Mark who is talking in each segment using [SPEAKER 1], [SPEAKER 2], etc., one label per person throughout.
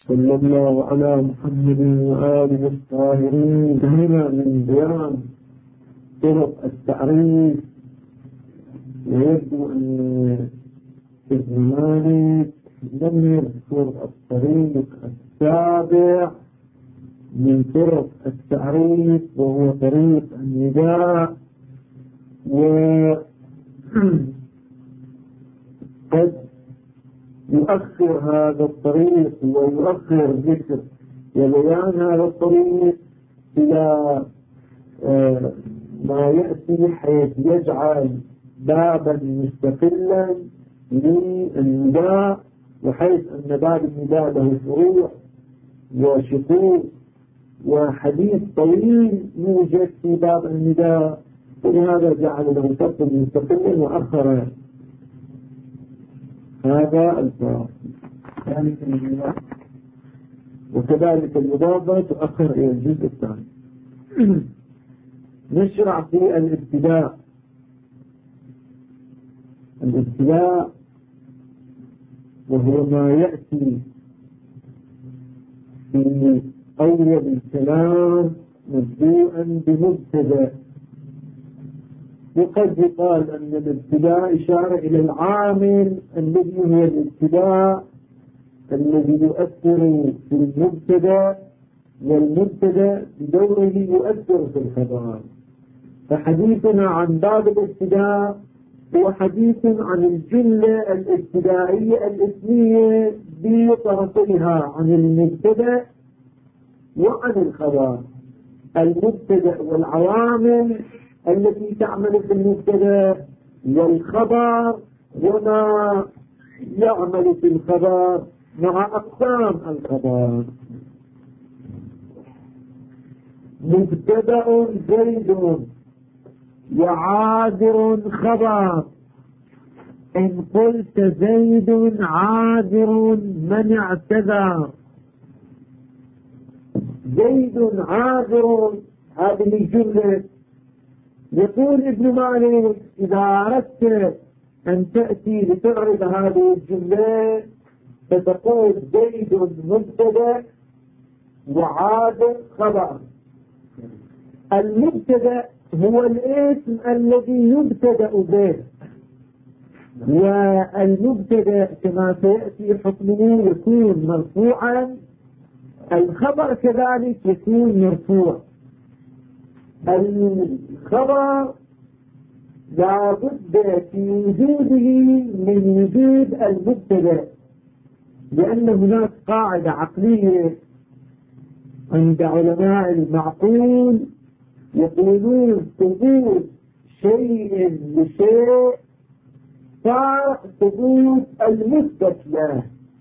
[SPEAKER 1] صلى الله على محمد وآله الطاهرين. هنا من بيان طرق التعريف، ويبدو أن ابن مالك لم يذكر الطريق السابع من طرق التعريف، وهو طريق النداء. وقد يؤخر هذا الطريق ويؤخر ذكر وبيان هذا الطريق إلى ما يأتي، حيث يجعل بابا مستقلا للنداء، وحيث أن باب النداء له فروع وشقوق وحديث طويل يوجد في باب النداء، ولهذا جعل له سبب مستقلا وأخر هذا الباب. وكذلك الإضافة تؤخر إلى الجزء الثاني. نشرع في الابتداء. الابتداء وهو ما يأتي في أول الكلام مبدوءا بمبتدأ، وقد يقال أن الابتداء إشارة إلى العامل الذي هو الابتداء الذي يؤثر في المبتدأ، والمبتدأ بدوره يؤثر في الخبر. فحديثنا عن باب الابتداء هو حديث عن الجملة الابتدائية الاسمية بطرفيها، عن المبتدأ وعن الخبر. المبتدأ والعوامل التي تعمل في المبتدأ، والخبر وما يعمل في الخبر مع أقسام الخبر. مبتدأ زيد وعاذر خبر. إن قلت زيد عاذر من اعتذر. زيد عاذر هذه الجملة. يقول ابن مالك إذا أردت أن تأتي لتعرض هذه الجملة فتقول زيد مبتدأ وعاذر خبر. المبتدأ هو الاسم الذي يبتدأ به، والمبتدأ كما سيأتي حكمه يكون مرفوعا، الخبر كذلك يكون مرفوع. الخبر لا بد في وجوده من وجود المبتدأ، لأن هناك قاعدة عقلية عند علماء المعقول يقولون ثبوت شيء لشيء فثبوت المثبت له.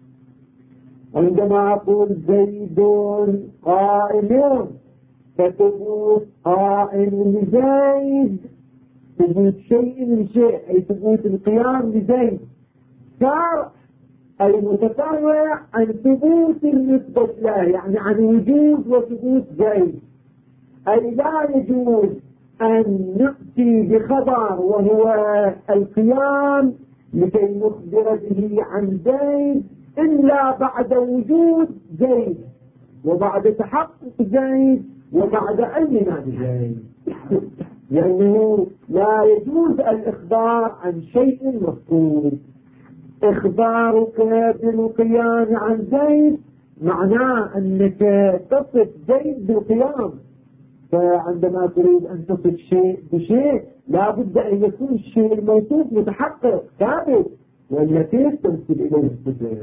[SPEAKER 1] عندما أقول زيد قائم فثبوت قائم لزيد ثبوت شيء لشيء، أي ثبوت القيام لزيد. صار المتفرع عن ثبوت المثبت له، يعني عن وجود وثبوت زيد. أي لا يجوز أن نأتي بخبر وهو القيام لكي نخبر به عن زيد إلا بعد وجود زيد وبعد تحقق زيد وبعد علمنا بزيد، لأنه لا يجوز الإخبار عن شيء مفقود. إخبارك بالقيام عن زيد معناه أنك تصف زيد بالقيام، فعندما تريد أن تصف شيء بشيء لا بد أن يكون الشيء الموصوف متحقق ثابت، وإلا كيف تنسب إليه الصفة.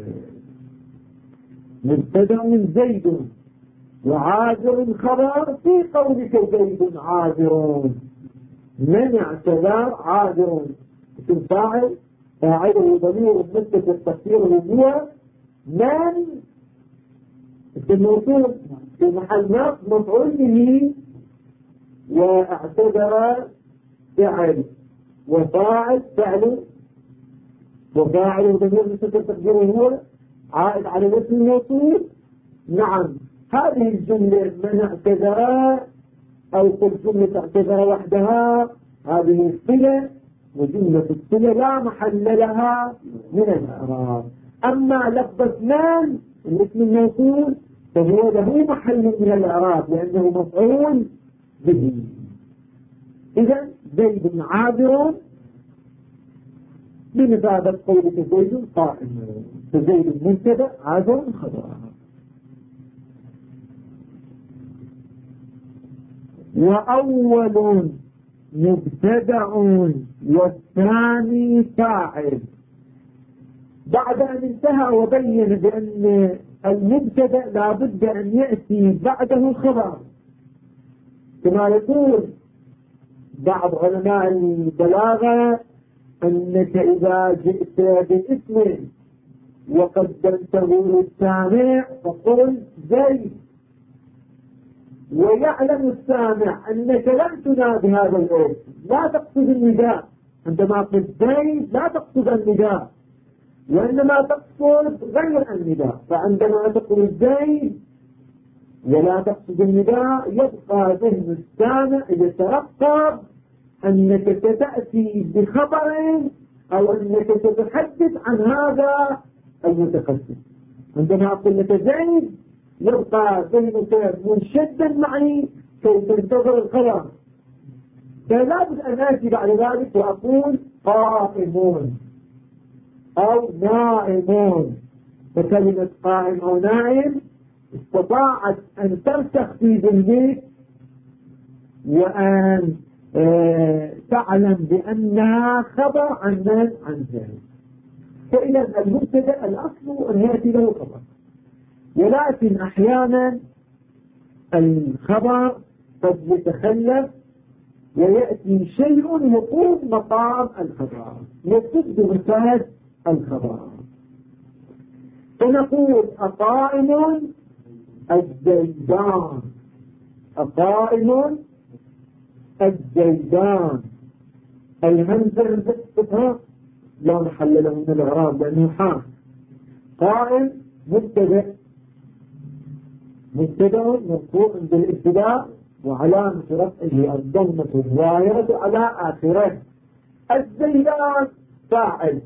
[SPEAKER 1] مبتدأ زيد وعاذر خبر في قولك زيد عاذر من اعتذر. عاذر اسم فاعل، فاعله ضمير متصل تقديره هو من، اسم موصول في محل نصب مفعول به، واعتذر فعل وفاعل فعل، وفاعل ضمير متصل تقديره هو عائد على الاسم الموصول. نعم، هذه الجملة من اعتذر أو قل جملة اعتذر وحدها هذه الصلة، وجملة الصلة لا محل لها من الإعراب. أما لفظة من الاسم الموصول فهو له محل من الإعراب لأنه مفعول به. إذا زيد عابر بمثابة قولك زيد قائم، فزيد مبتدأ عابر خبر. وأول مبتدأ والثاني فاعل. بعد أن انتهى وبين بأن المبتدأ لا بد أن يأتي بعده الخبر، كما يقول بعض علماء البلاغة أنك إذا جئت باسم وقدمته للسامع فقل زيد، ويعلم السامع أنك لم تنادي هذا الاسم، لا تقصد النداء. عندما قلت زيد لا تقصد النداء وإنما تقصد غير النداء، فعندما تقول زيد ولا تقصد النداء يبقى ذهن السامع يترقب أنك ستأتي بخبر أو أنك ستتحدث عن هذا المتقدم. عندما أقول لك زيد يبقى ذهنك منشدا معي كي تنتظر الخبر، فلا بد أن آتي بعد ذلك وأقول قائمون أو نائمون. فكلمة قائم أو نائم استطاعت أن ترسخ في ذهنك وأن تعلم بأنها خبر عن ذلك. فإذا المبتدأ الأصل أن يأتي له خبر، ولكن أحيانا الخبر قد يتخلف ويأتي شيء يقوم مقام الخبر يسد مساد الخبر. فنقول أقائم الزيدان، أقائم الزيدان. الهمزة بتفتها لا محل له من الإعراب لأنه حال. قائم مبتدأ مرفوع بالابتداء وعلامة رفعه الضمة الظاهرة على آخره. الزيدان فاعل.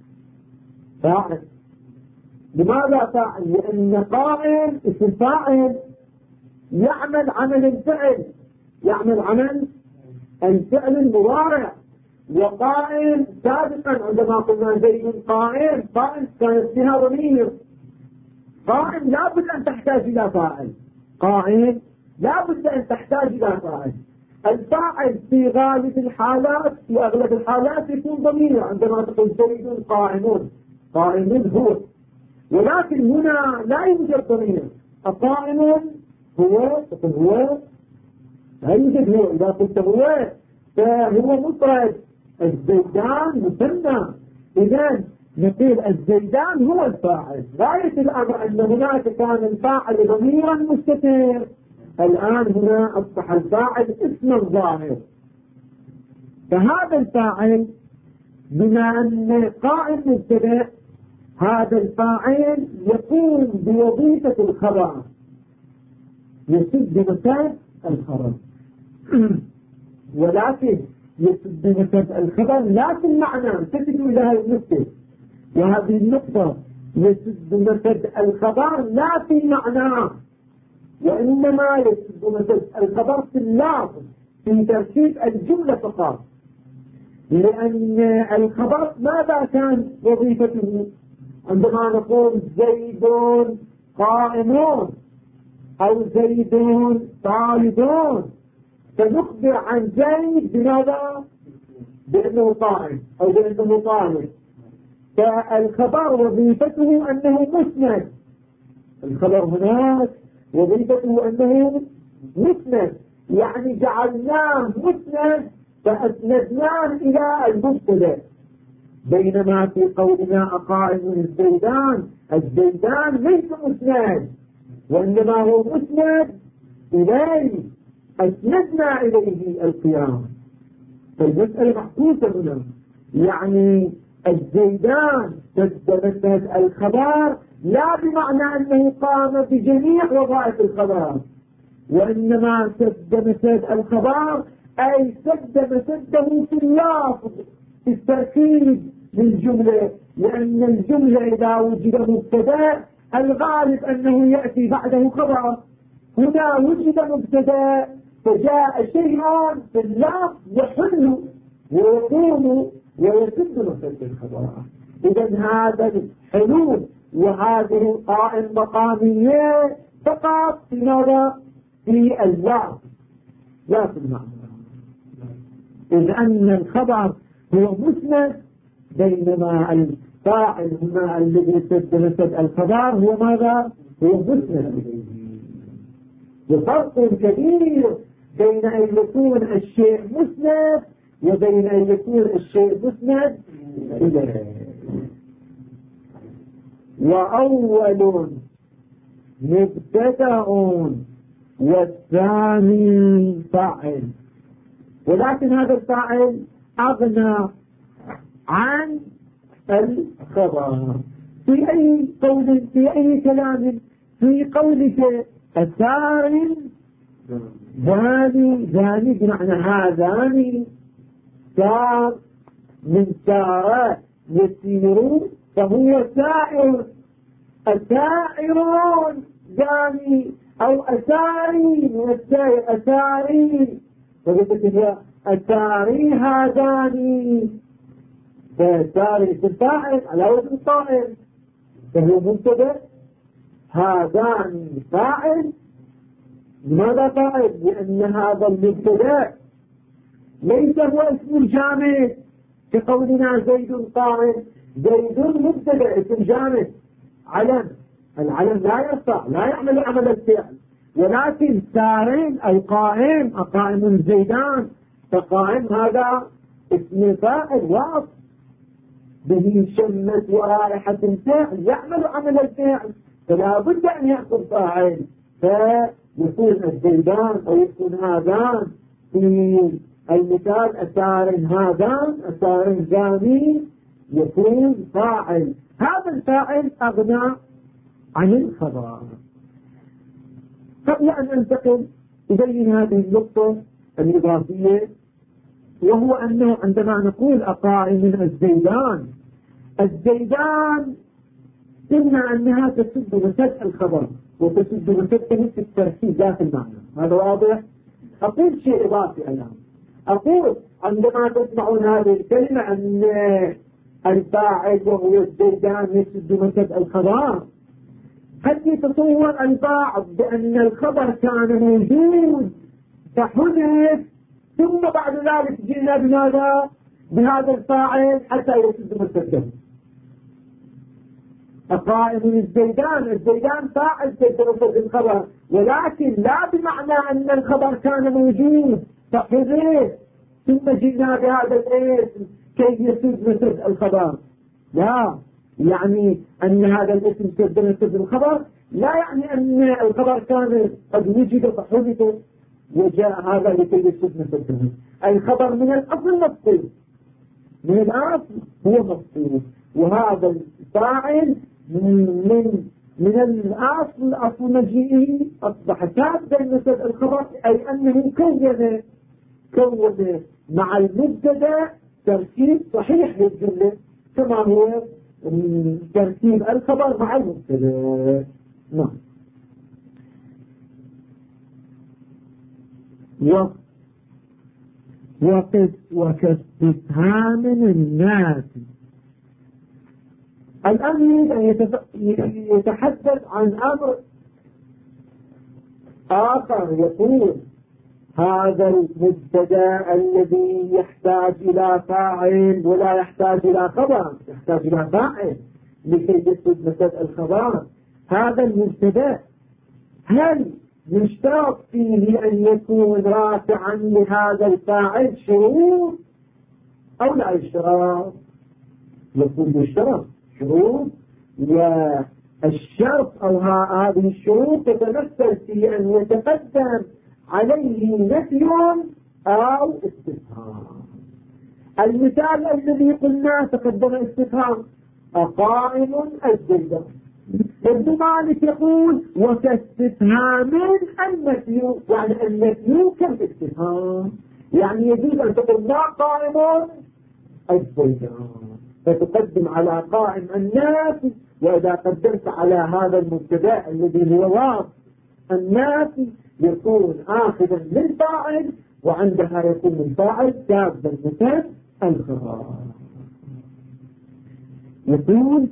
[SPEAKER 1] لماذا فاعل؟ لأن قائم اسم فاعل يعمل عمل الفعل، يعمل عمل الفعل المضارع. وقائم سابقا عندما قلنا زيد قائم كانت فيها ضمير. قائم لا بد أن تحتاج إلى فاعل، قائم لا بد أن تحتاج إلى فاعل. الفاعل في غالب الحالات في أغلب الحالات يكون ضمير. عندما تقول زيد قائمون هو، ولكن هنا لا يوجد ضمير. القائم هو تقول هو لا يوجد هو. إذا قلت هو فهو مفرد. الزيدان مثنى. إذن نقول الزيدان هو الفاعل. غاية الأمر أن هناك كان الفاعل ضميرا مستتر، الآن هنا أصبح الفاعل اسما ظاهر. فهذا الفاعل بما أن قائم مبتدأ هذا الفاعل يقوم بوظيفة الخبر، يسد مساد الخبر. ولكن يسد مساد الخبر لا في المعنى، انتبهوا إلى هذه النقطة. وهذه النقطة يسد مساد الخبر لا في المعنى، وإنما يسد مساد الخبر في اللفظ، في تركيب الجملة فقط. لأن الخبر ماذا كان وظيفته؟ عندما نقول زيد قائمون أو زيد طالبون فنخبر عن زيد بماذا؟ بأنه قائم أو بأنه طالب. فالخبر وظيفته أنه مسند. الخبر هناك وظيفته أنه مسند، يعني جعلناه مسند فأسندناه إلى المبتدأ. بينما في قولنا أقائم الزيدان ليس مسند، وإنما هو مسند إليه، أسندنا إليه القيام. فالمسألة محسوسة هنا، يعني الزيدان سد مسند الخبر لا بمعنى أنه قام بجميع وظائف الخبر، وإنما سد مسد الخبر أي سد مسده في اللفظ، في التركيب للجملة. لأن الجملة إذا وجد مبتدأ الغالب أنه يأتي بعده خبر. هنا وجد مبتدا فجاء شيء في اللفظ يحل ويقوم ويسد مسد الخبر. إذا هذا الحلول وهذه القائم مقامية فقط في ماذا؟ في اللفظ لا في المعنى. إذ أن الخبر هو مسند بينما الفاعل هنا الذي يسد مسد الخبر هو ماذا؟ هو مسند. وفرق كبير بين أن يكون الشيء مسند وبين أن يكون الشيء مسند إليه. وأول مبتدأ والثاني فاعل، ولكن هذا الفاعل أغنى عن الخبر في أي قول في أي كلام. في قولك الثار ذاني بمعنى هذان سار من سار يسير فهو سائر. السائرون ذاني أو أساري من السائر أساري فقلت هي أساري هذاني فساري الفاعل على وزن الفاعل فهو مبتدأ. هذان فاعل. لماذا فاعل؟ لأن هذا المبتدأ ليس هو اسم الجامد كقولنا زيد قائم. زيد مبتدأ اسم جامد علم. العلم لا يرفع لا يعمل عمل الفعل. ولكن سارين أي قائم أقائم زيدان فقائم هذا اسم فاعل واضح به شمة ورائحة الفعل يعمل عمل الفعل فلا بد أن يأخذ فاعل فيكون الزيدان أو يكون هذان. في المثال أسار هذان أسار زاني يكون فاعل. هذا الفاعل أغنى عن الخبر. قبل أن أنتقل إلى هذه النقطة الإضافية وهو أنه عندما نقول أقائم الزيدان الزيدان قلنا أنها تسد مسد الخبر وتسد مسد التركيب ذات المعنى. هذا واضح. أقول شيء إضافي الآن. أقول عندما تسمعون هذه الكلمة أن الفاعل وهو الزيدان يسد مسد الخبر قد يتصور البعض بأن الخبر كان موجود فحذف ثم بعد ذلك جئنا بماذا؟ بهذا الفاعل حتى يسد مسده. أقائم الزيدان فاعل سد مسد الخبر ولكن لا بمعنى أن الخبر كان موجود فحذف ثم جئنا بهذا الاسم كي يسد مسد الخبر. لا يعني أن هذا الاسم سد مسد الخبر لا يعني أن الخبر كان قد وجد فحذف وجاء هذا لكي يسد مسده. الخبر من الأصل مفصول من الأصل هو مفصول وهذا الفاعل من الأصل أصل مجيئه أصبح سادة مسد الخبر أي أنه كون مع المبتدا تركيب صحيح للجملة كما هو تركيب الخبر مع المبتدا. نعم. وكاستفهام الناس. الآن يتحدث عن أمر آخر يقول هذا المبتدا الذي يحتاج إلى فاعل ولا يحتاج إلى خبر يحتاج إلى فاعل لكي يسد مسد الخبر. هذا المبتدا هل يشترط فيه أن يكون رافعا لهذا الفاعل شروط أو لا يشترط؟ يكون يشترط شروط والشرط أو هذه الشروط تتمثل في أن يتقدم عليه نفي أو استفهام. المثال الذي قلنا تقدم استفهام أقائم الزيدان. ابن مالك يقول وكاستفهام النفي يعني النفي كالاستفهام يعني يجوز أن تقول لا قائم الزيدان فتقدم على قائم الناس وإذا قدرت على هذا المبتدأ الذي هو واصف الناس يكون آخذا للفاعل، وعندها يكون الفاعل شاذا مثل الخبر. يقول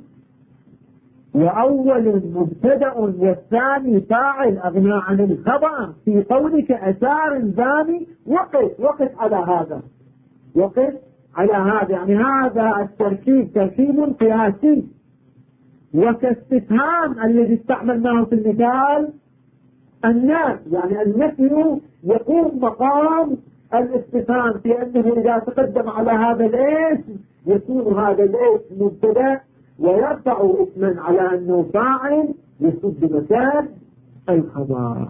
[SPEAKER 1] وأول مبتدأ والثاني فاعل أغنى عن الخبر في قولك أثار ذاني. وقف على هذا، وقف على هذا، يعني هذا التركيب تركيب قياسي، وكاستفهام الذي استعملناه في المثال الناس، يعني النفي يقوم مقام الاستفهام في أنه إذا تقدم على هذا الاسم يكون هذا الاسم مبتدأ ويرفع اسما على أنه فاعل يسد مساد الخبر.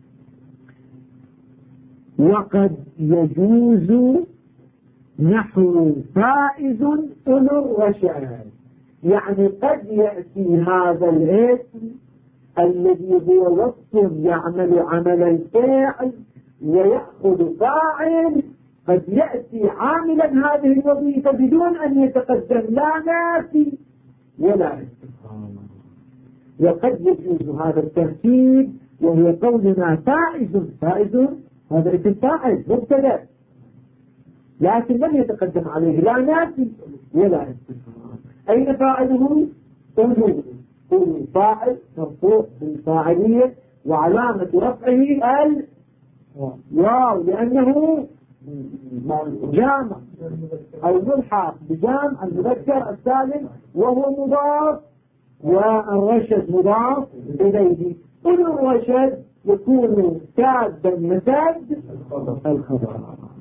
[SPEAKER 1] وقد يجوز نحو فائز أولو الرشاد، يعني قد يأتي هذا الاسم الذي هو وصف يعمل عمل الفاعل ويأخذ فاعل، قد يأتي عاملا هذه الوظيفة بدون أن يتقدم لا نافي ولا استفهام. وقد يجوز هذا الترتيب وهو قولنا فائز هذا اسم فاعل مبتدأ لكن لم يتقدم عليه لا نافي ولا استفهام. أين فاعله؟ قولوا فاعل مرفوع بالفاعلية وعلامة رفعه الواو لأنه جامع أو ملحق بجامع المذكر السالم وهو مضاف، والرشد مضاف إليه. أولو الرشد يكون سادا مساد الخبر.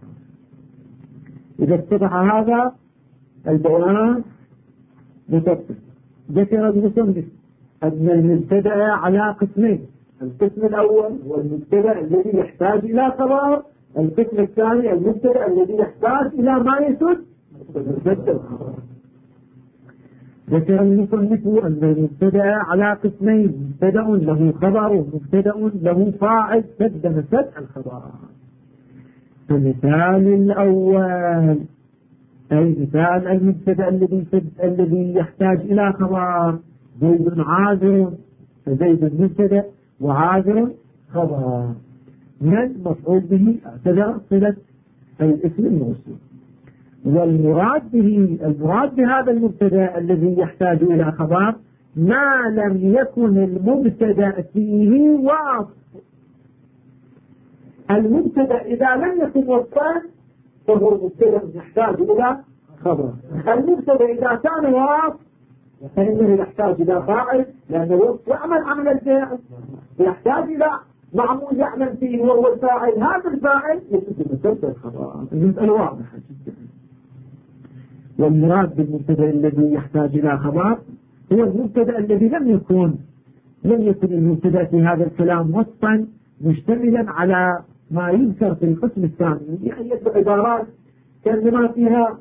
[SPEAKER 1] إذا اتضح هذا البيان نفصل. ذكر المصنف أن المبتدأ على قسمين، القسم الأول هو المبتدأ الذي يحتاج إلى خبر، القسم الثاني المبتدأ الذي يحتاج إلى ما يسد الخبر. ذكر المصنف أن المبتدأ على قسمين، مبتدأ له خبر ومبتدأ له فاعل سد مسد الخبر. المثال الأول أي مثال المبتدأ الذي يحتاج إلى خبر، زيد عاذر، فزيد مبتدأ وعاذر خبر، من مفعول به اعتبر صلة الاسم الموصول. المراد بهذا المبتدأ الذي يحتاج إلى خبر ما لم يكن المبتدأ فيه واصف. المبتدأ إذا لم يكن وصفا فهو مبتدأ يحتاج إلى خبر. المبتدأ إذا كان واصف فإنه يحتاج إلى فاعل لأنه يعمل عمل الفاعل، يحتاج إلى معمول يعمل فيه وهو الفاعل، هذا الفاعل يسد مسد الخبر. المسألة واضحة جدا. والمراد بالمبتدأ الذي يحتاج إلى خبر هو المبتدأ الذي لم يكن المبتدأ في هذا الكلام وصفا مشتملا على ما يذكر في القسم الثاني، يعني عبارات كان ما فيها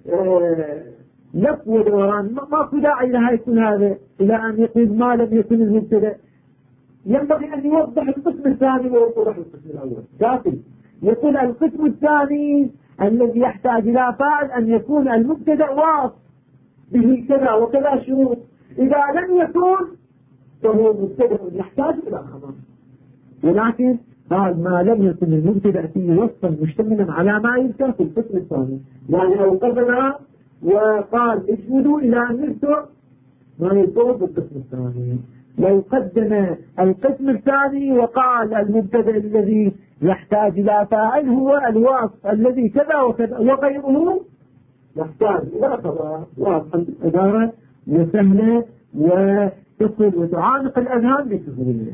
[SPEAKER 1] لف ودوران، ما في داعي لها يكون هذا إلى أن يقول ما لم يكن المبتدأ. ينبغي أن يوضح القسم الثاني ويوضح القسم الأول. كافي يقول القسم الثاني الذي يحتاج إلى فاعل أن يكون المبتدأ واصف به كذا وكذا شروط، إذا لم يكن فهو مبتدأ يحتاج إلى خبر. ولكن قال ما لم يكن المبتدأ فيه وصفا مشتملا على ما يذكر في القسم الثاني، يعني لو قدم وقال اجهدوا إلى أن يذكر ما يذكر في القسم الثاني، لو قدم القسم الثاني وقال المبتدأ الذي يحتاج إلى فاعل هو الواصف الذي كذا وكذا وغيره يحتاج إلى خبر. واضحة العبارة وسهلة وتصل وتعانق الأذهان بسهولة.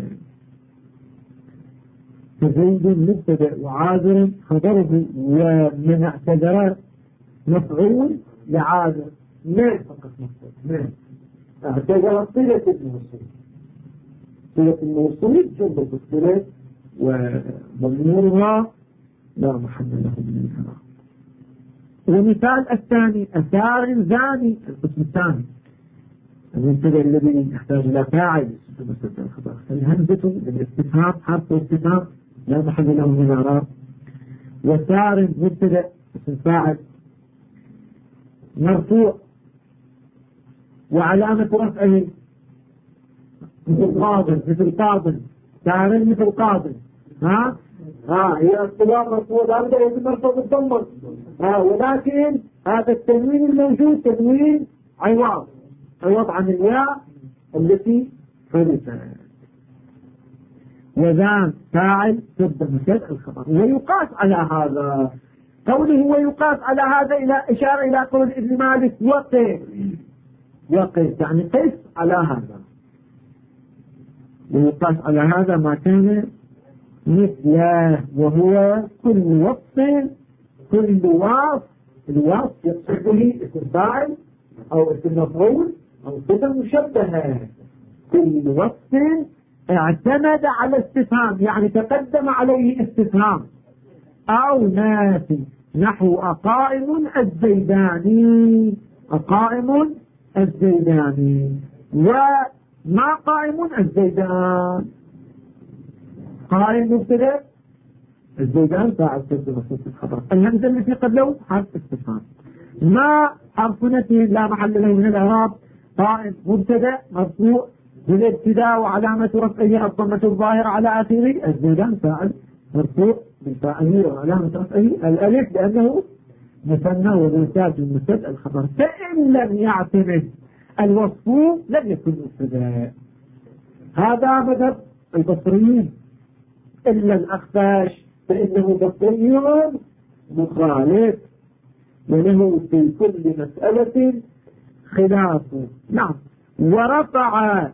[SPEAKER 1] فزيد مبتدأ وعاذر خبره، ومن اعتذر مفعول لعاذر من فقط مفعول من اعتذر صلة الموصول، صلة الموصول جنب الصلة ومضمونها لا محل له من الحرام. ومثال الثاني أثار ذاني، القسم الثاني المبتدأ الذي يحتاج إلى فاعل يسد الخبر. فالهمزة للاستفهام حرف استفهام لا محل له من الإعراب. وثار مبتدأ اسم فاعل مرفوع وعلامة رفعه مثل قاضٍ، مثل قاضٍ، ساهر مثل قاضٍ. هي اختلاف مفروض هذا يجب مرفوض الضمن. ولكن هذا التنوين الموجود تنوين عوض عن الياء التي حذفت. وذا فاعل ضد مثل الخبر. ويقاس على هذا قوله ويقاس على هذا إلى إشارة إلى قول ابن مالك وقف يعني قس على هذا. ويقاس على هذا ما كان مثله، وهو كل وصف كل الوصف يقصد به اسم فاعل أو اسم مفعول أو صفة مشبهة. كل وصف اعتمد على استفهام يعني تقدم عليه استفهام أو نافي، نحو أقائم الزيداني. وما قائم الزيدان؟ قائم مبتدأ، الزيدان فاعل تقدم مخصوص الخبر. الهمزة التي قبله حرف استفهام. ما حرف نفي لا محل له من الإعراب. قائم مبتدأ مرفوع بالابتداء وعلامة رفعه الضمة الظاهرة على آخره. الزيدان فاعل مرفوع بالفاعلية وعلامة رفعه الألف لأنه مثنى ومنتاج المبتدأ الخبر. فإن لم يعتمد الوصف لم يكن مبتدأ. هذا مذهب البصريين إلا الأخفاش فإنه بصري مخالف وله في كل مسألة خلاف. نعم. ورفع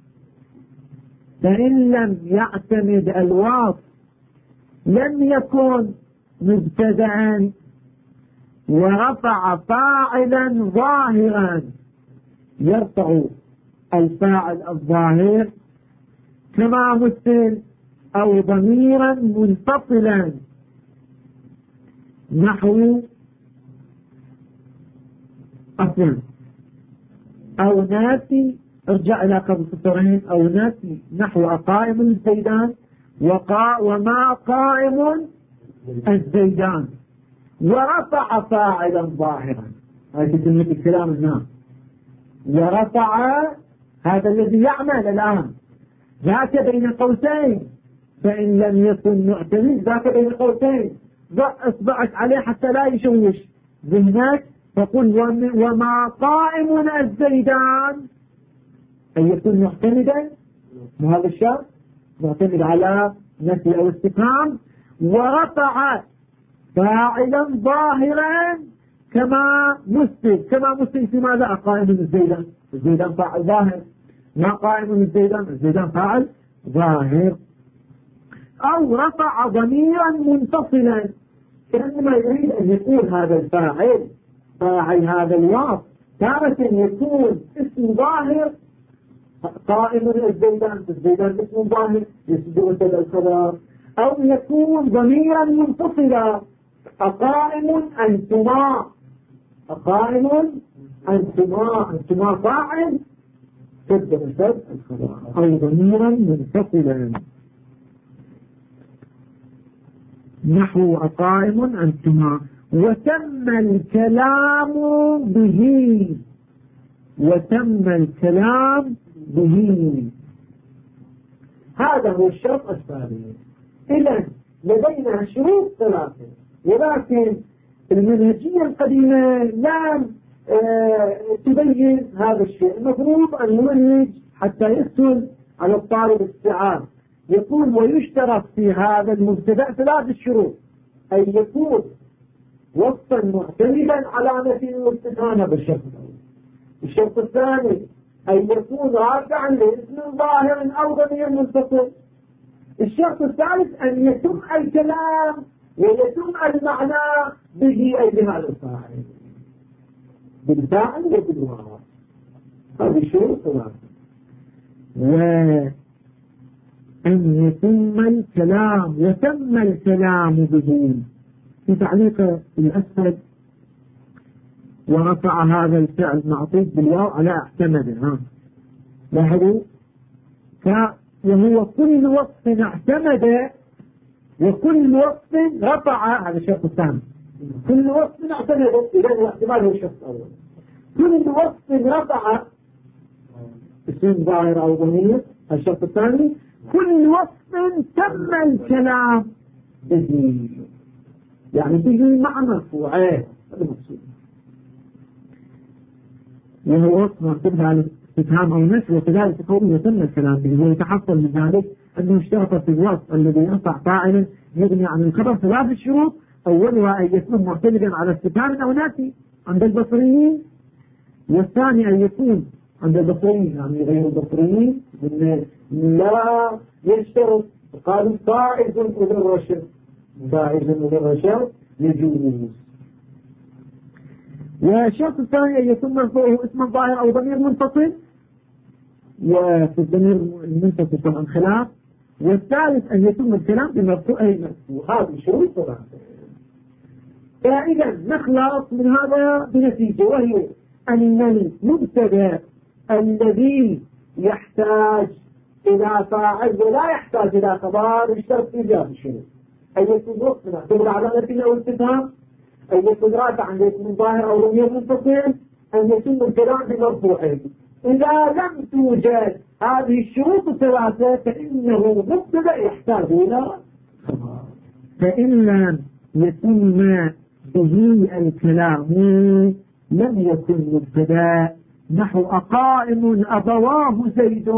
[SPEAKER 1] فإن لم يعتمد الوصف لم يكن مبتدأ. ورفع فاعلا ظاهرا يرفع الفاعل الظاهر كما مثل أو ضميرا منفصلا نحو أصلا أو ناسي. ارجع إلى قبل السطرين. أو ناسي نحو أقائم الزيدان وما قائم الزيدان. ورفع فاعلا ظاهرا. هذه تسمى الكلام النام. ورفع هذا الذي يعمل الآن ذاك بين قوسين. فإن لم يكن معتمد ذاك بين قوسين ضع اصبعك عليه حتى لا يشوش ذهنك. فقل وما قائم الزيدان أن يكون معتمدا. وهذا الشرط معتمد على نفي أو استفهام. ورفع فاعلا ظاهرا كما مثل في ماذا؟ قائم الزيدان فاعل ظاهر. ما قائم الزيدان فاعل ظاهر. أو رفع ضميرا منفصلا كأنما يريد أن يقول هذا الفاعل فاعل هذا الوصف تارة يكون اسم ظاهر قائم الزيدان اسم ظاهر يسد مبتدأ الخبر. أو يكون ضميرا منفصلا أقائم أنتما فاعل سد مبتدأ الخبر أو ضميرا منفصلا نحو أقائم أنتما. وتم الكلام به. هذا هو الشرط الثاني. إذن لدينا شروط ثلاثة ولكن المنهجية القديمة لم تبين هذا الشيء. المفروض أن نمنهج حتى يسهل على الطالب الاستيعاب. يقول ويشترط في هذا المبتدأ 3 شروط: أن يكون وصفا معتمدا على نفي واستثناء بالشرط الأول. الشرط الثاني أن يكون راجعا لاسم ظاهر أو ضمير منفصل. الشرط الثالث أن يتم الكلام ويتم المعنى به أي بهذا الفاعل بالفاعل وبالواو. هذه الشروط 3. وأن يتم الكلام وتم الكلام به. في تعليق الأسفل ورفع هذا الفعل معطوف بالواو على اعتمد. لاحظوا وهو كل وصف اعتمد وكل وصف رفع. هذا الشرط الثاني. كل وصف اعتمد إذا الاعتماد هو الشرط الأول. كل وصف رفع اسم ظاهر أو ضمير الشرط الثاني كل وصف تم الكلام به، يعني به مع مرفوعه، هذا المقصود. وهو وصف مرتبط على استفهام أو نفي، وكذلك قوله يتم الكلام به، ويتحصل من ذلك أنه اشترط في الوصف الذي ينفع فاعلا يغني عن الخبر 3 شروط، أولها أن يكون معتمدا على استفهام أو نفي عند البصريين، والثاني أن يكون عند البصريين يعني غير البصريين لا يشترط، قالوا فائز مدرشة، فائز مدرشة يجوز. والشرط الثاني أن يكون مرفوعه اسم ظاهر أو ضمير منفصل، وفي الضمير المنفصل طبعا خلاف. والثالث أن يتم الكلام بمرفوعه مرفوع. هذه شروط ثلاثة. فإذا نخلص من هذا بنتيجة، وهي أن المبتدأ الذي يحتاج إلى فاعل ولا يحتاج إلى خبر يشترط في ذات الشروط: أن يكون وصفنا تبع على نفي أو استفهام، أن يكون رافعا، أن يكون ظاهر أو ضمير منفصل، أن يتم الكلام بمرفوعه. إذا لم توجد هذه الشروط الثلاثة فإنه مبتدأ يحتاج إلى خبر. فإن لم يتم به الكلام لم يكن مبتدأ، نحو أقائم أبواه زيد،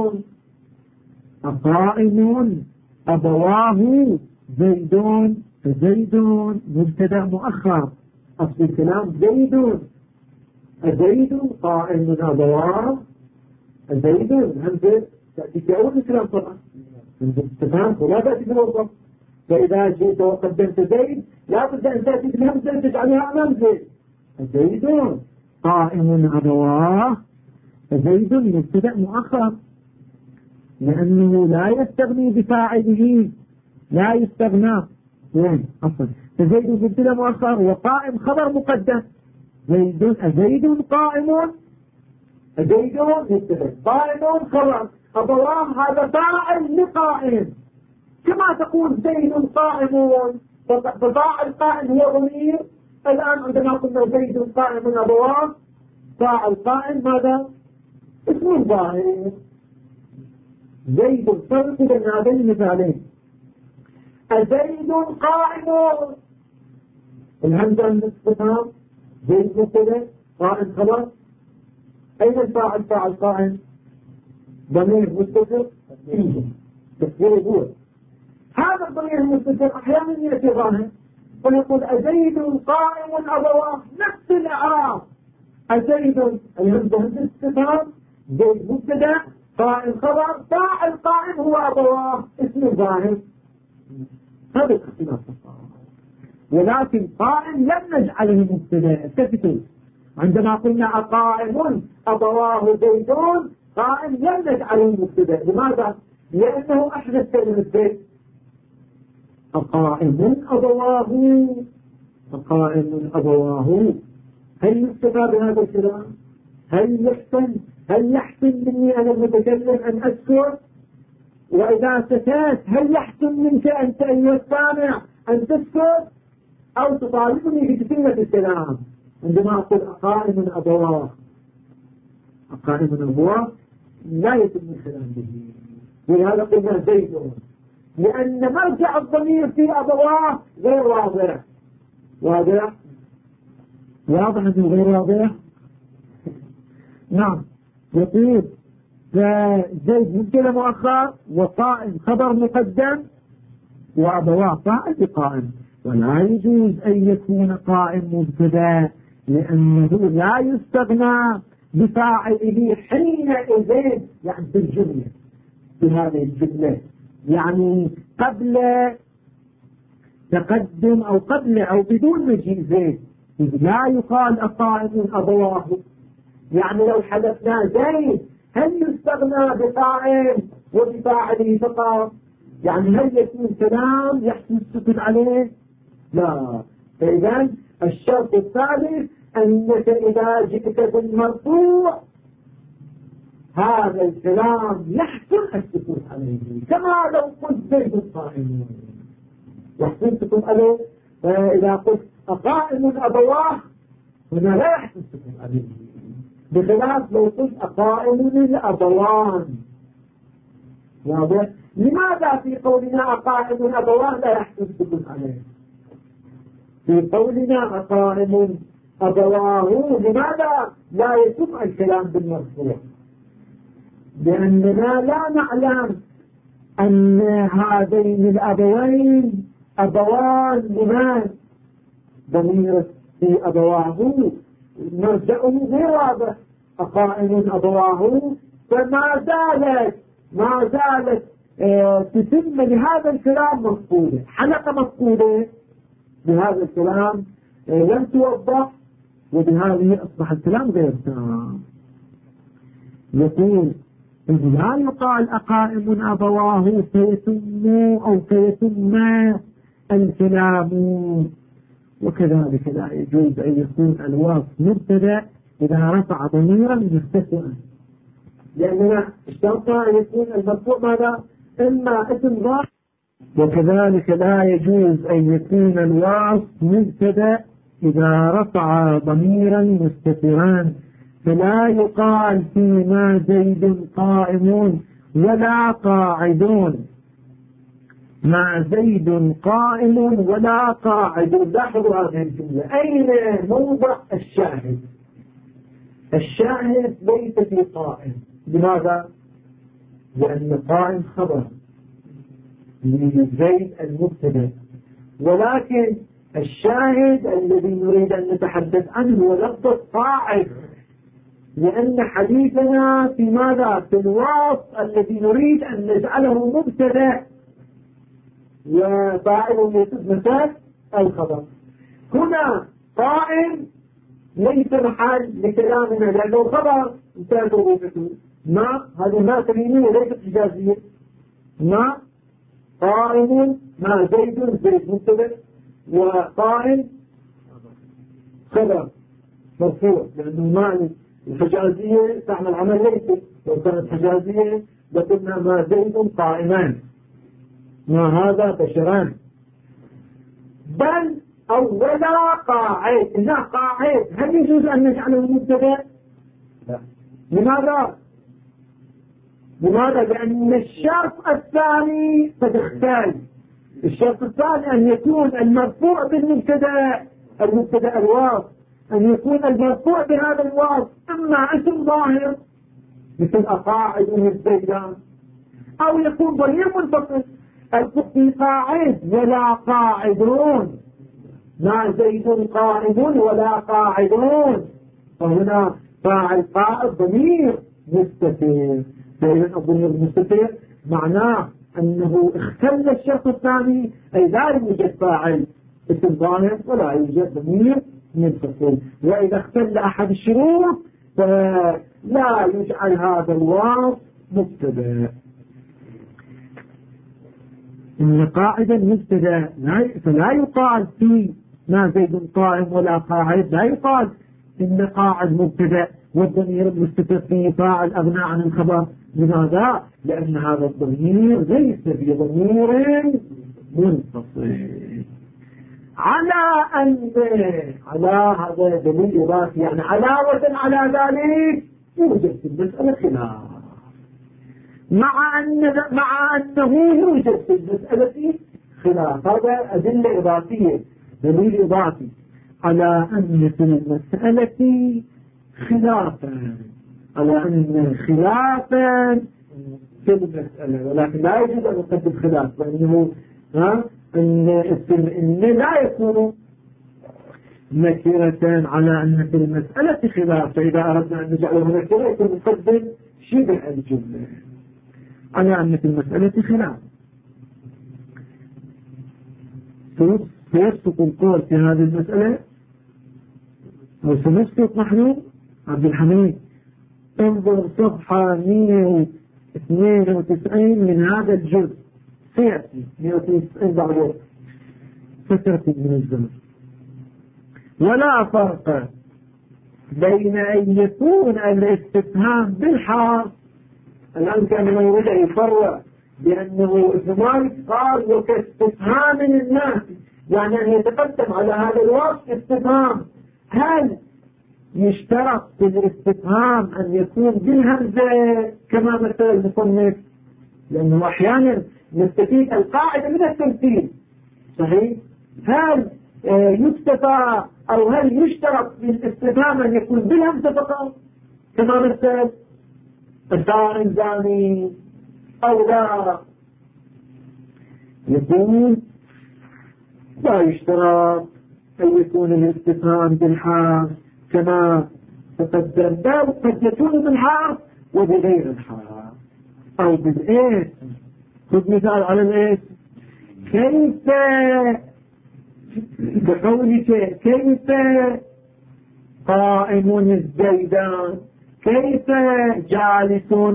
[SPEAKER 1] أقائم أبواه زيد، فزيد مبتدأ مؤخر، أصل الكلام زيد، زيد قائم أبواه، زيد همزة تأتي في أول الكلام طبعا، تمام، ولا تأتي في الوسط. فإذا جئت وقدمت زيد لا بد أن تأتي بالهمزة تجعلها أمام زيد. زيد قائم أبواه، زيد مبتدأ مؤخر لأنه لا يستغني بفاعله، لا يستغنى وين أصلا. فزيد مبتدأ مؤخر وقائم خبر مقدم. زيد قائم، زيد مبتدأ، قائم خبر، أبواه هذا فاعل لقائم، كما تقول زيد قائم، ففاعل قائم هو ضمير. الآن عندما قلنا زيد قائم أبواه، فاعل قائم ماذا؟ اسم ظاهر. زيد فرق بين هذين المثالين: زيد قائم، الهمزة الاستفهام، زيد مبتدأ قائم خبر، أين الفاعل؟ فاعل قائم ضمير مستتر فيه تفسير هو هذا الضمير المستتر أحيانا يأتي ظاهر فنقول أزيد قائم أبواه، نفس الإعراب. أزيد الهمزة الاستفهام، زيد مبتدأ قائم خبر، فاعل قائم هو أبواه اسم ظاهر. هذا الاختلاف. ولكن قائم لم نجعله مبتدأ. تفتوا عندما قلنا أقائم أبواه زيدون، قائم لم نجعله مبتدأ. لماذا؟ لأنه أحدث كلمة زيد. أقائم أبواه، أقائم أبواه، هل يستفى بهذا الكلام؟ هل يحسن مني أنا المتكلم أن أذكر؟ وإذا سكت هل يحسن منك أنت أيها السامع أن تسكت أو تطالبني بتتمة الكلام؟ عندما أقول أقائم أبواه، أقائم أبواه لا يتم الكلام به. ولهذا قلنا زيد، لأن مرجع الضمير في أبواه غير واضح. واضح أنه غير واضح. نعم. يقول فزيد مبتدأ مؤخر وقائم خبر مقدم وأبواه فاعل بقائم، ولا يجوز أن يكون قائم مبتدأ لأنه لا يستغنى بفاعله حينئذ، يعني في الجملة، في هذه الجملة، يعني قبل تقدم أو قبل أو بدون مجيء زيد لا يقال أقائم أبواه. يعني لو حدثنا زيد هل يستغنى بقائم وبفاعله فقط؟ يعني هل يكون كلام يحسن السكت عليه؟ لا. فإذا الشرط الثالث أنك إذا جئت بالمرفوع هذا الكلام يحسن السكوت عليه، كما لو قلت زيد قائم يحسن السكوت عليه. فإذا قلت أقائم أبواه هنا لا يحسن السكوت عليه، بخلاف لو قلت أقائم الأبوان واضح؟ لماذا في قولنا أقائم أبوان لا يحصل السكوت عليه؟ في قولنا أقائم أبواه لماذا لا يتم الكلام بالمرفوع؟ لأننا لا نعلم أن هذين الأبوين أبوان لمن؟ ضمير في أبواه مرجعه غير واضح. أقائم أبواه، فما زالت تتم لهذا الكلام مفقودة، حلقة مفقودة بهذا الكلام لم توضح، وبهذه أصبح الكلام غير تام. يقول لا يقال أقائم أبواه فيتم أو فيتم الكلام. وكذلك لا يجوز أن يكون الواصف مبتدأ إذا رفع ضميرا مستترا، لأننا اشترطنا أن يكون المرفوع ماذا؟ إما اسم ظاهر. وكذلك لا يجوز أن يكون الواصف مبتدأ إذا رفع ضميرا مستترا، فلا يقال فيما زيد قائم ولا قاعدون. مع زيد قائم ولا قاعد. لاحظوا هذه الجملة، أين موضع الشاهد؟ الشاهد ليس في قائم. لماذا؟ لأن قائم خبر لزيد المبتدأ، ولكن الشاهد الذي نريد أن نتحدث عنه هو لفظ قاعد، لأن حديثنا في ماذا؟ في الوصف الذي نريد أن نجعله مبتدأ وفاعل يسد مثال الخبر. هنا قائم ليس محل لكلامنا لأنه خبر انتهت وظيفته. ما هذه ما تميمية ليست حجازية. ما قائم ما زيد مبتدأ، وقائم خبر مرفوع، لأنه ما الحجازية تعمل عمل ليس. لو كانت حجازية لقلنا ما زيد قائمان، ما هذا بشران. بل ولا قاعد. لا قاعد هل يجوز أن نجعله مبتدأ؟ لا. لماذا؟ لأن الشرط الثاني قد اختل. الشرط الثاني أن يكون المرفوع بالمبتدأ، المبتدأ الواصف، أن يكون المرفوع بهذا الواصف إما اسم ظاهر مثل أقاعد والزيدان، أو يكون ضمير منفصل. الفقه قاعد ولا قاعدون، ما زيد قائم ولا قاعدون، وهنا فاعل قائد ضمير مستتر. فإذا الضمير المستتر معناه أنه اختل الشرط الثاني، أي لا يوجد فاعل اسم ظاهر ولا يوجد ضمير منفصل. وإذا اختل أحد الشروط فلا يجعل هذا الواصف مبتدأ. إن قاعدا مبتدأ، فلا يقال في ما زيد قائم ولا قاعد، لا يقال إن قاعد مبتدأ والضمير المستتر فيه فاعل أغنى عن الخبر. لماذا؟ لأن هذا الضمير ليس بضمير منفصل. على هذا دليل إضافي، يعني علاوة على ذلك يوجد في المسألة خلاف، مع أنه يوجد في المسألة خلاف. هذا أدلة إضافية، دليل إضافي على أن في المسألة خلافا، على أن خلافا في المسألة، ولكن لا يجوز أن نقدم خلاف، لأنه إن لا يكون نكرة على أن في المسألة خلاف. فإذا أردنا أن نجعله نكرة يكون نقدم شبه الجملة على أن في المسألة خلاف. سيسقط القول في هذه المسألة، أو سنسقط نحن. عبد الحميد انظر صفحة 192 من هذا الجزء، سيأتي 192 بعد فترة من الزمن. ولا فرق بين أن يكون الاستفهام بالحال. الآن كان يريد أن يفرق بأنه ابن مالك قال وكاستفهام الناس، يعني أن يتقدم على هذا الوصف استفهام. هل يشترط في الاستفهام أن يكون بالهمزة كما مثل المصنف؟ لأنه أحيانا نستفيد القاعدة من التمثيل. صحيح؟ هل يكتفى أو هل يشترط للاستفهام أن يكون بالهمزة فقط كما مثل الدار زاني، أو لا يكون لا يشترط أن يكون الاستفهام بالحرف كما تقدم، بل قد يكون بالحرف وبغير الحرف أو بالاسم. خذ مثال على الاسم: كيف، بقولك كيف قائم الزيدان، كيف جالس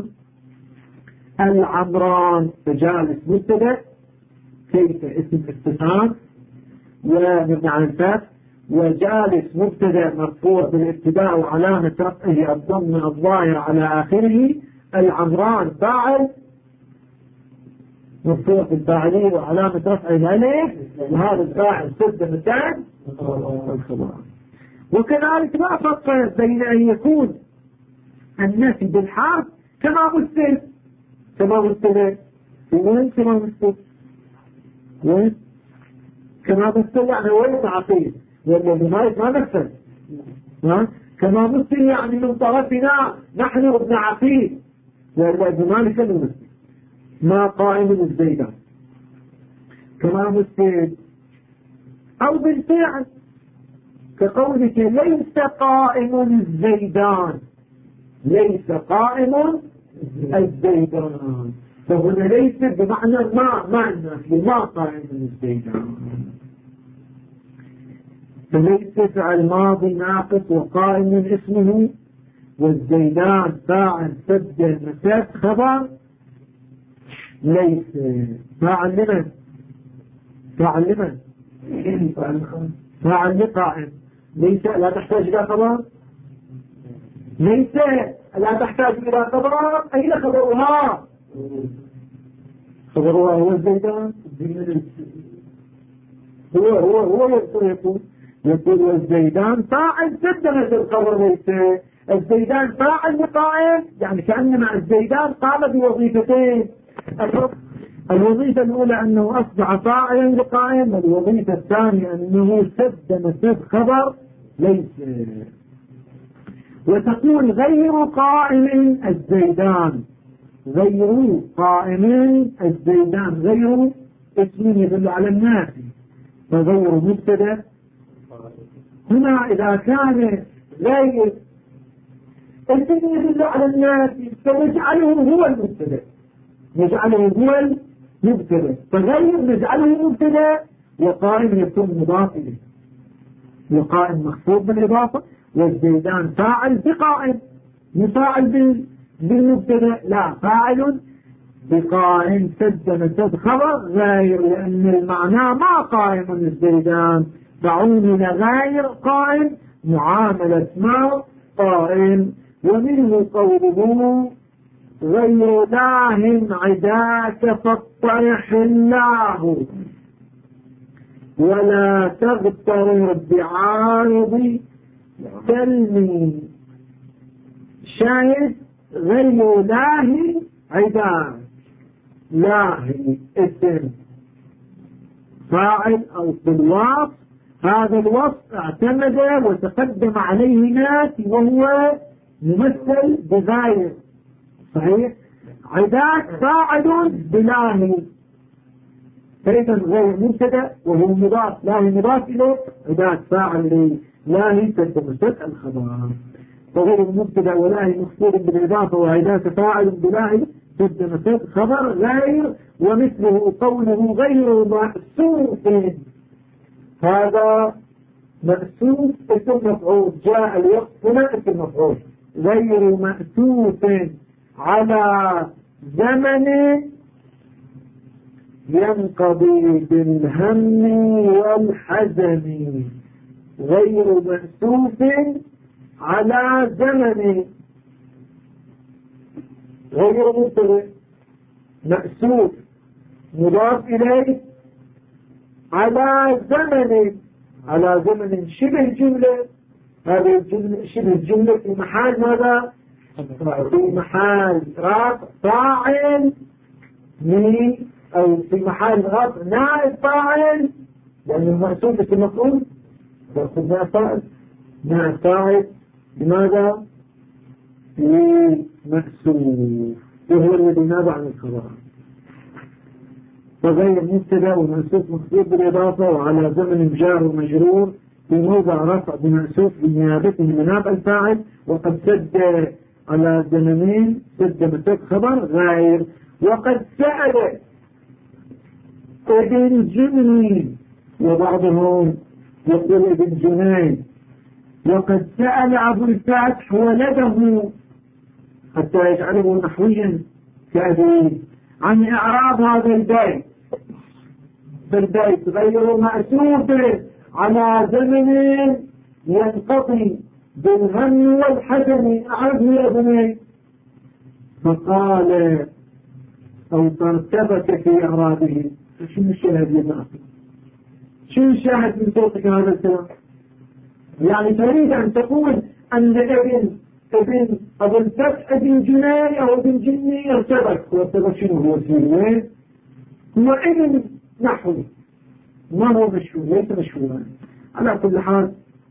[SPEAKER 1] العمران. فجالس مبتدأ، كيف اسم استفهام ومبني على الفتح، وجالس مبتدأ مرفوع بالابتداء وعلامة رفعه الضم الظاهر على آخره، العمران فاعل مرفوع بالفاعلية وعلامة رفعه الألف، وهذا الفاعل سد مكان الخبر. وكذلك لا فرق بين أن يكون النفي بالحرف كما مثل وين كما مثل وين كما مثل يعني وين عقيد والذي ما مثل كما مثل يعني من طرفنا نحن ابن عقيد والذي ما مثل ما قائم الزيدان كما مثل. أو بالفعل كقولك ليس قائم الزيدان، ليس قائم الزيدان، فهنا ليس بمعنى ما النافي، ما قائم الزيدان. فليس فعل ماضي ناقص وقائم من اسمه، والزيدان فاعل سد مسد خبر. ليس فاعل لمن؟ فاعل لقائم. ليس لا تحتاج إلى خبر، ليس لا تحتاج إلى خبر. أين خبرها؟ خبرها هو الزيدان. هو يقول والزيدان فاعل سد مسد الخبر. ليس الزيدان فاعل لقائم، يعني كأنما الزيدان قام بوظيفتين. الوظيفة الأولى أنه أصبح فاعلا لقائم، الوظيفة الثانية أنه سد مسد خبر ليس. وتقول غير قائم الزيدان، غير قائم الزيدان، غير اسم يدل على النافي، فغير مبتدا. هنا إذا كان غير اسم يدل على النافي فنجعله هو المبتدا، نجعله هو المبتدا، فغير نجعله مبتدا، وقائم يكون مضاف إليه، وقائم مخفوض بالإضافة، والزيدان فاعل بقائم، مفاعل بالمبتدا، لا فاعل بقائم سد مسد خبر غير، لأن المعنى ما قائم الزيدان، فعومل غير قائم معاملة ما قائم. ومنه قوله غير لاه عداك فاطرح الله ولا تغتر بعارض سلمي. شاهد غير لاه عداك، لاهي اسم فاعل أو في الوصف، هذا الوصف اعتمد وتقدم عليه ناس وهو ممثل بغير. صحيح؟ عداك فاعل بلاهي، فإذا غير مبتدا وهو مضاف، لاهي مضاف إليه، عداك فاعل لاهي سد مسد الخبر. فغير مبتدا ولاهي مخفوض بالإضافة، وعداك فاعل بلاهي سد مسد خبر غير. ومثله قوله غير مأسوف، هذا مأسوف اسم مفعول، جاء الوقت هنا اسم مفعول. غير مأسوف على زمن ينقضي بالهم والحزن، غير مأسوف على زمن، غير مبتدأ، مأسوف مضاف إليه، على زمن شبه جملة. هذه الجملة شبه الجملة في محل ماذا؟ في محل رفع فاعل أو في محل رفع نائب فاعل، لأن المحسوب في المفعول يأخذ نائب فاعل. نائب فاعل لماذا؟ لمحسوب، وهو الذي نابع عن الخبر. وغير مبتدا ومنسوب مخصوص بالإضافة وعلى زمن جار ومجرور في موضع رفع بمنسوب بنيابته مناب الفاعل، وقد سد على زمنين، سد مسد خبر غير. وقد سأل ابن جنين، وبعضهم يقول ابن جنين. وقد سأل أبو الفتح ولده حتى يجعله نحويا كأبيه عن إعراب هذا البيت، بالبيت غير مأسوف على زمن ينقضي بالهم والحزن. أعرفه يا بني. فقال أو ترتبك في إعرابه. شنو الشاهد يا ناصر؟ شنو الشاهد من صوتك هذا الكلام؟ يعني تريد أن تقول أن ابن أبو الفتح ابن جني أو ابن جني ارتبك. وارتبك شنو هو وين؟ هو ابن نحوي، ما هو مشهور، ليس مشهورا. على كل حال،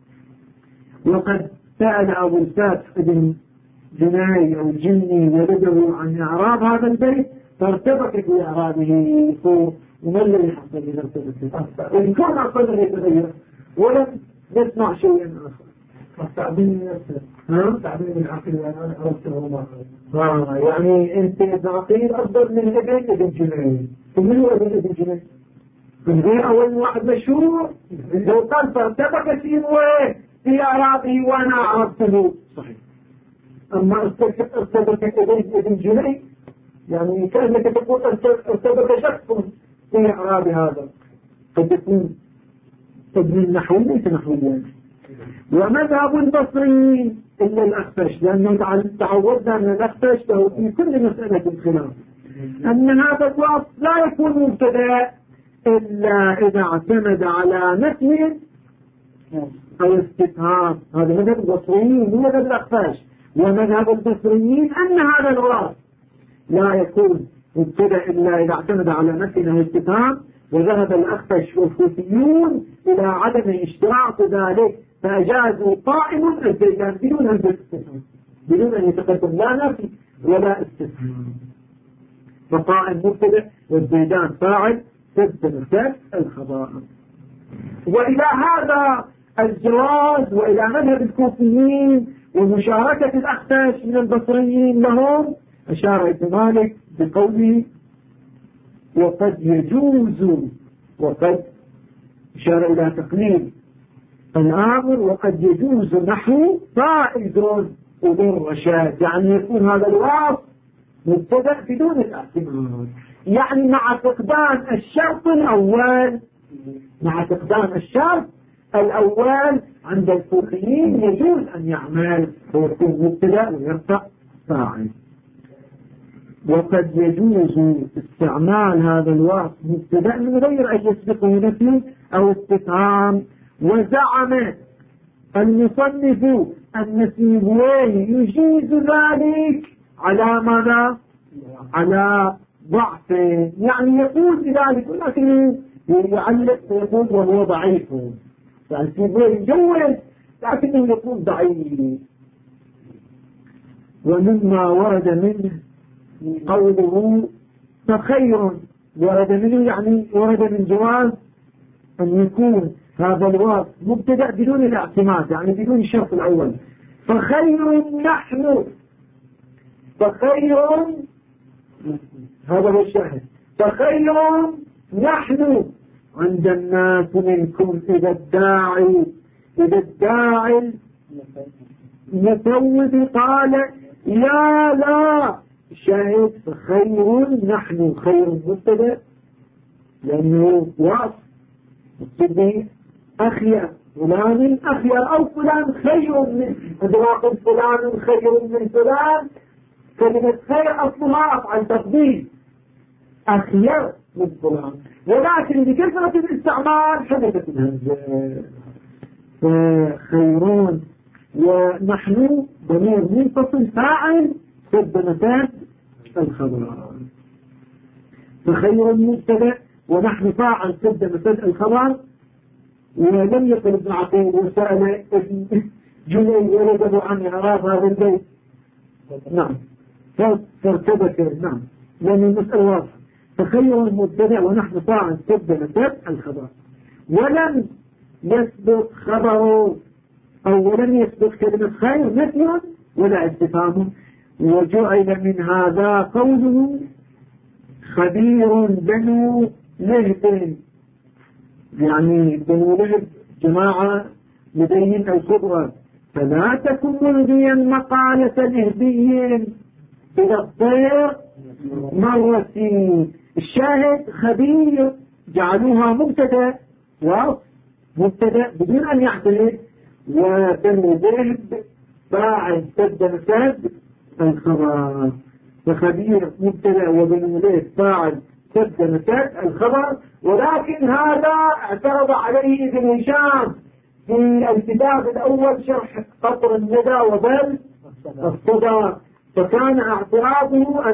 [SPEAKER 1] وقد سأل أبو الفتح ابن جني أو الجني ولده عن إعراب هذا البيت، فارتبك في إعرابه. وما الذي حصل إذا ارتبك؟ إن كان أصلا يتغير ولم نسمع شيئا آخر. التعبير نفسه، التعبير العقيل، أنا أردته ما يعني أنت العقيل أفضل من ابن جني. ومن هو ابن جني؟ من غير أول واحد مشهور. لو قال فارتبك في أعرابه وأنا عرفته صحيح. أما ارتبك ابن جني يعني كأنك تقول ارتبك شخص في أعراب هذا، قد يكون ابن النحو ليس نحويا. ومذهب البصريين إلا الأخفش، لأنه تعودنا أن الأخفش له في كل مسألة الخلاف أن هذا الوصف لا يكون مبتدأ إلا إذا اعتمد على نفي أو استفهام. هذا مذهب البصريين ومذهب الأخفش. ومذهب البصريين أن هذا الوصف لا يكون مبتدأ إلا إذا اعتمد على نفي أو استفهام. وذهب الأخفش والكوفيون إلى عدم اشتراط ذلك، فأجازوا قائم الزيدان بدون الاستفهام، بدون أن يتقدم لا نفي ولا استفهام. فقائم مبتدأ والزيدان فاعل سد مسد الخبر. وإلى هذا الجواز وإلى مذهب الكوفيين ومشاركة الأخفش من البصريين لهم أشار ابن مالك بقوله وقد يجوز، وقد إشارة إلى تقليل الآمر، وقد يجوز نحو فائز وبالرشاد، يعني يكون هذا الوصف مبتدأ بدون الاعتماد. يعني مع فقدان الشرط الأول، مع فقدان الشرط الأول عند الكوفيين يجوز أن يعمل ويكون مبتدأ ويرفع فاعل. وقد يجوز استعمال هذا الوصف مبتدأ من غير أن يسبقه نفي أو استفهام. وزعم المصنف أن سيبويه يجيز ذلك على ماذا؟ على ضعف، يعني يقول بذلك ولكن يعلق ويقول وهو ضعيف. يعني سيبويه يجوز لكنه يقول ضعيف. ومما ورد منه قوله فخير، ورد منه يعني ورد من جواز أن يكون هذا الوصف مبتدأ بدون الاعتماد، يعني بدون الشرط الأول. فخير نحن، فخير هذا هو الشاهد. فخير نحن عند الناس منكم إذا الداعي المفوض قال يا لا شاهد. فخير نحن، خير مبتدأ لأنه وصف مبتدأ أخير، فلان أخير أو فلان خير من، عندما قلت فلان خير من فلان كلمة خير أصلها أفعل تفضيل أخير من فلان، ولكن بكثرة الاستعمال حدثت الهمزة. خيرون ونحن ضمير منفصل فاعل سد مساد الخبر. فخير مبتدأ ونحن فاعل سد مسد الخبر. ولم يقل ابن عقيل وسأل ابن جلي ورجب عن إعراب هذا البيت. نعم فارتبك. نعم لأن المسألة واضحة. فخير مبتدأ ونحن فاعل سد مسد الخبر. ولم يسبق خبره أو ولم يسبق كلمة خير نفي ولا استفهام. وجعل من هذا قوله خبير بنو لهب، يعني بنو لهب جماعة لديهم الكبرى. فلا تكن ملغيا مقالة لهبيين إلى الطير مرتين. الشاهد خبير جعلوها مبتدأ ومبتدأ بدون أن يعتمد، وبنو لهب فاعل سد مسد الخبر. فخبير مبتدأ وبنو لهب فاعل سد مسد الخبر. ولكن هذا اعترض عليه ابن هشام في الكتاب الأول شرح قطر الندى وبل الصدى. فكان اعتراضه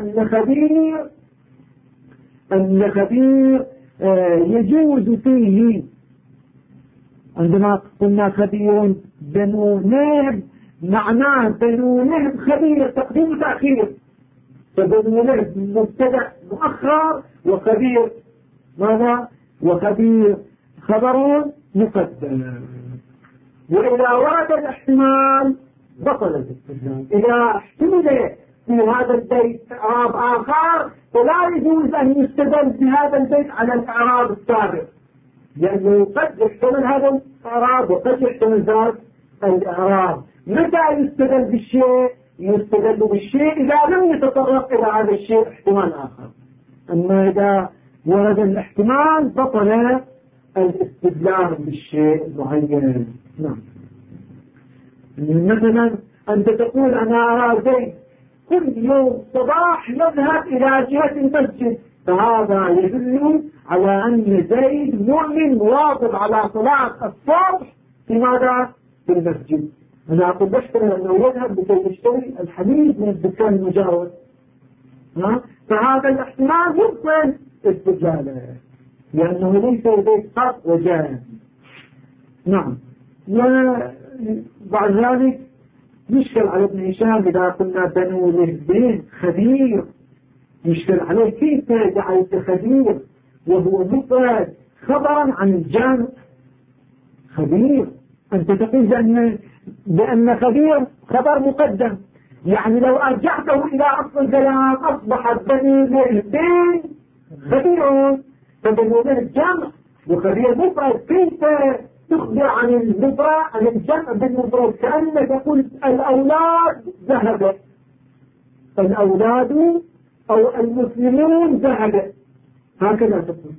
[SPEAKER 1] أن خبير يجوز فيه، عندما قلنا خبير بنو لهب معناه بنو لهب خبير تقديم وتأخير. فبنو لهب مبتدأ مؤخر وخبير ماذا؟ وخبير خبر مقدم. وإذا ورد الاحتمال بطل الاستدلال. إذا احتمل في هذا البيت إعراب آخر فلا يجوز أن يستدل بهذا البيت على الإعراب السابق، لأنه قد يحتمل هذا الإعراب وقد يحتمل ذات الإعراب. متى يستدل بالشيء؟ يستدل بالشيء إذا لم يتطرق إلى هذا الشيء احتمال آخر. أما إذا ورد الاحتمال بطل الاستدلال بالشيء المعين. نعم. مثلا أنت تقول أنا أرى زيد كل يوم صباح يذهب إلى جهة المسجد، فهذا يدل على أن زيد مؤمن مواظب على صلاة الصبح في ماذا؟ في المسجد. أنا أقول بشتري أنه يذهب لكي يشتري الحليب من الدكان المجاور، فهذا الاحتمال يبطل استدلاله لأنه ليس لديه قط وجاء. نعم. وبعد ذلك يشكل على ابن هشام إذا قلنا بنو لهب خبير، يشكل عليه كيف جعلت خبير وهو مفرد خبرا عن الجمع خبير. أنت تقول بأن خبير خبر مقدم، يعني لو أرجعته إلى أصل الكلام أصبح بنو لهب خبيرون، فبنو لهب جمع وخبير مفرد. كيف تخبر عن المفرد عن الجمع بالمفرد؟ كأنك تقول الأولاد ذهبت، الأولاد أو المسلمون ذهبت، هكذا تقول.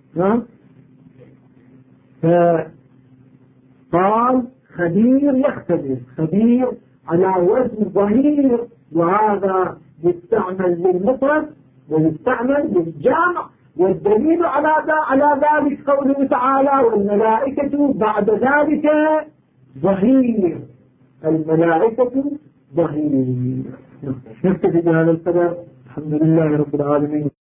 [SPEAKER 1] قال خبير يختلف، خبير على وزن ظهير، وهذا يستعمل للمفرد ويستعمل للجمع. والدليل على ذلك قوله تعالى والملائكة بعد ذلك ظهير، الملائكة ظهير. نكتفي بهذا القدر. الحمد لله رب العالمين.